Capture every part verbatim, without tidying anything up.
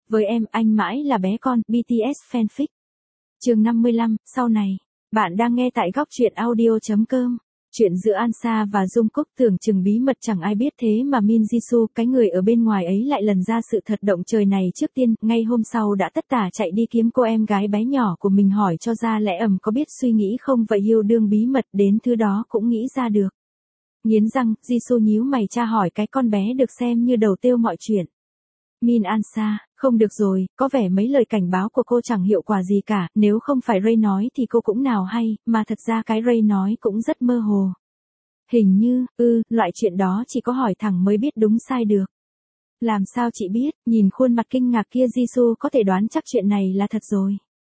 Với em, anh mãi là bé con, bê tê ét fanfic. Chương năm mươi lăm, sau này. Bạn đang nghe tại góc truyện audio chấm com. Chuyện giữa Ansa và Jungkook tưởng chừng bí mật chẳng ai biết, thế mà Min Jisoo, cái người ở bên ngoài ấy lại lần ra sự thật động trời này trước tiên, ngay hôm sau đã tất tả chạy đi kiếm cô em gái bé nhỏ của mình hỏi cho ra lẽ ẩm có biết suy nghĩ không, vậy yêu đương bí mật đến thứ đó cũng nghĩ ra được. Nghiến răng, Jisoo nhíu mày tra hỏi cái con bé được xem như đầu tiêu mọi chuyện. Min Ansa, không được rồi, có vẻ mấy lời cảnh báo của cô chẳng hiệu quả gì cả, nếu không phải Ray nói thì cô cũng nào hay, mà thật ra cái Ray nói cũng rất mơ hồ. Hình như, ư, loại chuyện đó chỉ có hỏi thẳng mới biết đúng sai được. Làm sao chị biết, nhìn khuôn mặt kinh ngạc kia Jisoo có thể đoán chắc chuyện này là thật rồi.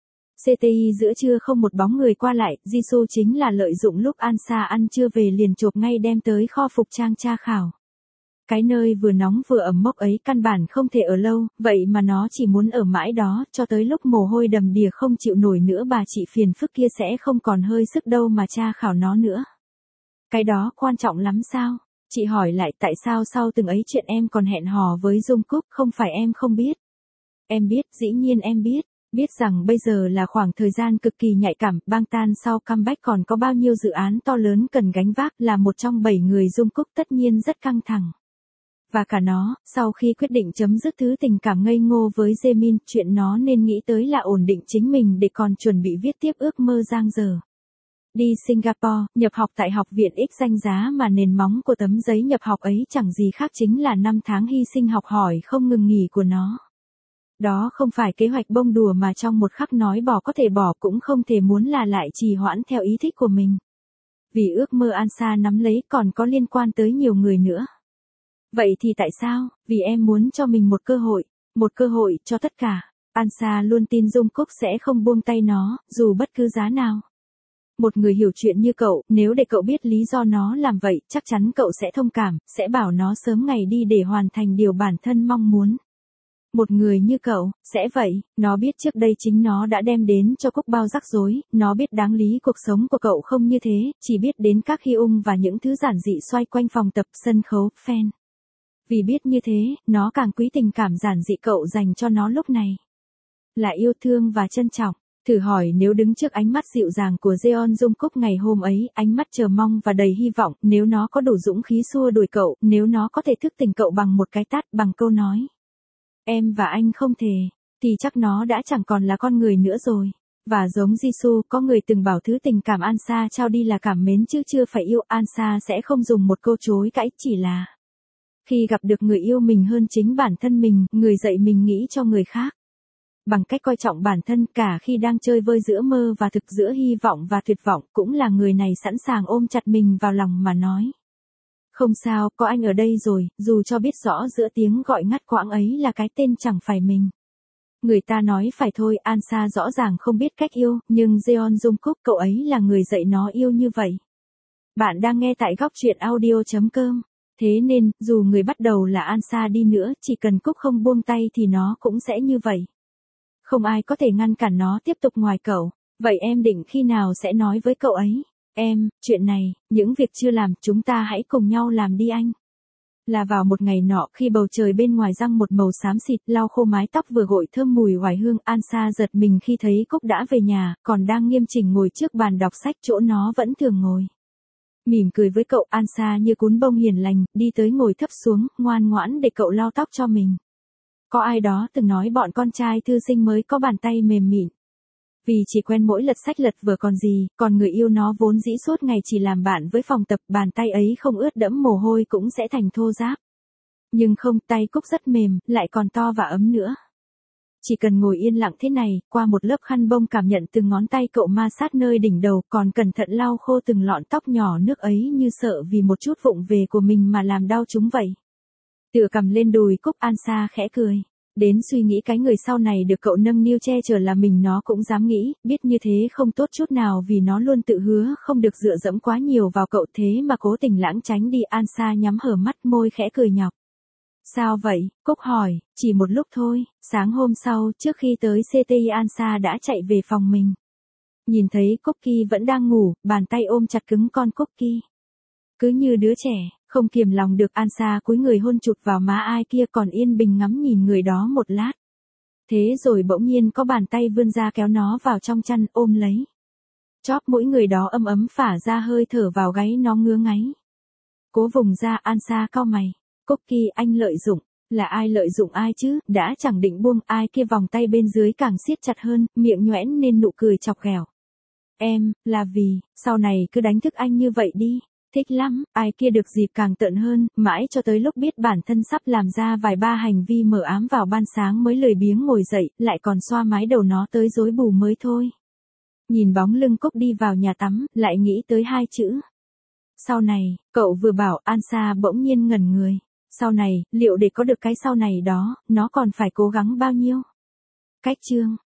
xê tê i giữa trưa không một bóng người qua lại, Jisoo chính là lợi dụng lúc Ansa ăn trưa về liền chộp ngay đem tới kho phục trang tra khảo. Cái nơi vừa nóng vừa ẩm mốc ấy căn bản không thể ở lâu, vậy mà nó chỉ muốn ở mãi đó, cho tới lúc mồ hôi đầm đìa không chịu nổi nữa bà chị phiền phức kia sẽ không còn hơi sức đâu mà tra khảo nó nữa. Cái đó quan trọng lắm sao? Chị hỏi lại tại sao sau từng ấy chuyện em còn hẹn hò với Jungkook, không phải em không biết. Em biết, dĩ nhiên em biết. Biết rằng bây giờ là khoảng thời gian cực kỳ nhạy cảm, Bangtan sau comeback còn có bao nhiêu dự án to lớn cần gánh vác, là một trong bảy người Jungkook tất nhiên rất căng thẳng. Và cả nó, sau khi quyết định chấm dứt thứ tình cảm ngây ngô với Jaemin, chuyện nó nên nghĩ tới là ổn định chính mình để còn chuẩn bị viết tiếp ước mơ dang dở. Đi Singapore, nhập học tại học viện X danh giá mà nền móng của tấm giấy nhập học ấy chẳng gì khác chính là năm tháng hy sinh học hỏi không ngừng nghỉ của nó. Đó không phải kế hoạch bông đùa mà trong một khắc nói bỏ có thể bỏ, cũng không thể muốn là lại trì hoãn theo ý thích của mình. Vì ước mơ Ansa nắm lấy còn có liên quan tới nhiều người nữa. Vậy thì tại sao? Vì em muốn cho mình một cơ hội, một cơ hội cho tất cả. Ansa luôn tin Jungkook sẽ không buông tay nó, dù bất cứ giá nào. Một người hiểu chuyện như cậu, nếu để cậu biết lý do nó làm vậy, chắc chắn cậu sẽ thông cảm, sẽ bảo nó sớm ngày đi để hoàn thành điều bản thân mong muốn. Một người như cậu, sẽ vậy, nó biết trước đây chính nó đã đem đến cho Cúc bao rắc rối, nó biết đáng lý cuộc sống của cậu không như thế, chỉ biết đến các Hyung và những thứ giản dị xoay quanh phòng tập, sân khấu, fan. Vì biết như thế, nó càng quý tình cảm giản dị cậu dành cho nó lúc này. Là yêu thương và trân trọng. Thử hỏi nếu đứng trước ánh mắt dịu dàng của Jeon Jungkook ngày hôm ấy, ánh mắt chờ mong và đầy hy vọng, nếu nó có đủ dũng khí xua đuổi cậu, nếu nó có thể thức tỉnh cậu bằng một cái tát, bằng câu nói. Em và anh không thể, thì chắc nó đã chẳng còn là con người nữa rồi. Và giống Jisoo, có người từng bảo thứ tình cảm Ansa trao đi là cảm mến chứ chưa phải yêu. Ansa sẽ không dùng một câu chối cãi, chỉ là khi gặp được người yêu mình hơn chính bản thân mình, người dạy mình nghĩ cho người khác. Bằng cách coi trọng bản thân, cả khi đang chơi vơi giữa mơ và thực, giữa hy vọng và tuyệt vọng, cũng là người này sẵn sàng ôm chặt mình vào lòng mà nói. Không sao, có anh ở đây rồi, dù cho biết rõ giữa tiếng gọi ngắt quãng ấy là cái tên chẳng phải mình. Người ta nói phải thôi, Ansa rõ ràng không biết cách yêu, nhưng Jeon Jungkook, cậu ấy là người dạy nó yêu như vậy. Bạn đang nghe tại góc truyện audio chấm com. Thế nên, dù người bắt đầu là Ansa đi nữa, chỉ cần Cúc không buông tay thì nó cũng sẽ như vậy. Không ai có thể ngăn cản nó tiếp tục ngoài cậu. Vậy em định khi nào sẽ nói với cậu ấy? Em, chuyện này, những việc chưa làm, chúng ta hãy cùng nhau làm đi anh. Là vào một ngày nọ, khi bầu trời bên ngoài răng một màu xám xịt, lau khô mái tóc vừa gội thơm mùi oải hương, Ansa giật mình khi thấy Cúc đã về nhà, còn đang nghiêm chỉnh ngồi trước bàn đọc sách chỗ nó vẫn thường ngồi. Mỉm cười với cậu, Ansa như cún bông hiền lành, đi tới ngồi thấp xuống, ngoan ngoãn để cậu lau tóc cho mình. Có ai đó từng nói bọn con trai thư sinh mới có bàn tay mềm mịn. Vì chỉ quen mỗi lật sách lật vừa còn gì, còn người yêu nó vốn dĩ suốt ngày chỉ làm bạn với phòng tập, bàn tay ấy không ướt đẫm mồ hôi cũng sẽ thành thô ráp. Nhưng không, tay Cúc rất mềm, lại còn to và ấm nữa. Chỉ cần ngồi yên lặng thế này, qua một lớp khăn bông cảm nhận từng ngón tay cậu ma sát nơi đỉnh đầu, còn cẩn thận lau khô từng lọn tóc nhỏ nước ấy như sợ vì một chút vụng về của mình mà làm đau chúng vậy. Tựa cầm lên đùi Cúc, Ansa khẽ cười. Đến suy nghĩ cái người sau này được cậu nâng niu che chở là mình nó cũng dám nghĩ, biết như thế không tốt chút nào vì nó luôn tự hứa không được dựa dẫm quá nhiều vào cậu, thế mà cố tình lãng tránh đi. Ansa nhắm hở mắt, môi khẽ cười nhọc. Sao vậy? Cúc hỏi, chỉ một lúc thôi. Sáng hôm sau, trước khi tới xê tê i, Ansa đã chạy về phòng mình. Nhìn thấy Cookie vẫn đang ngủ, bàn tay ôm chặt cứng con Cookie. Cứ như đứa trẻ, không kiềm lòng được, Ansa cúi người hôn chụt vào má ai kia, còn yên bình ngắm nhìn người đó một lát. Thế rồi bỗng nhiên có bàn tay vươn ra kéo nó vào trong chăn ôm lấy. Chóp mũi người đó ấm ấm phả ra hơi thở vào gáy nó ngứa ngáy. Cố vùng ra Ansa cau mày. Cookie anh lợi dụng. Là ai lợi dụng ai chứ, đã chẳng định buông ai kia vòng tay bên dưới càng siết chặt hơn, miệng nhoẻn nên nụ cười chọc ghẹo. Em, là vì, sau này cứ đánh thức anh như vậy đi. Thích lắm, ai kia được dịp càng tợn hơn, mãi cho tới lúc biết bản thân sắp làm ra vài ba hành vi mờ ám vào ban sáng mới lười biếng ngồi dậy, lại còn xoa mái đầu nó tới rối bù mới thôi. Nhìn bóng lưng Cúc đi vào nhà tắm, lại nghĩ tới hai chữ. Sau này, cậu vừa bảo Ansa bỗng nhiên ngẩn người. Sau này, liệu để có được cái sau này đó, nó còn phải cố gắng bao nhiêu? Cách chương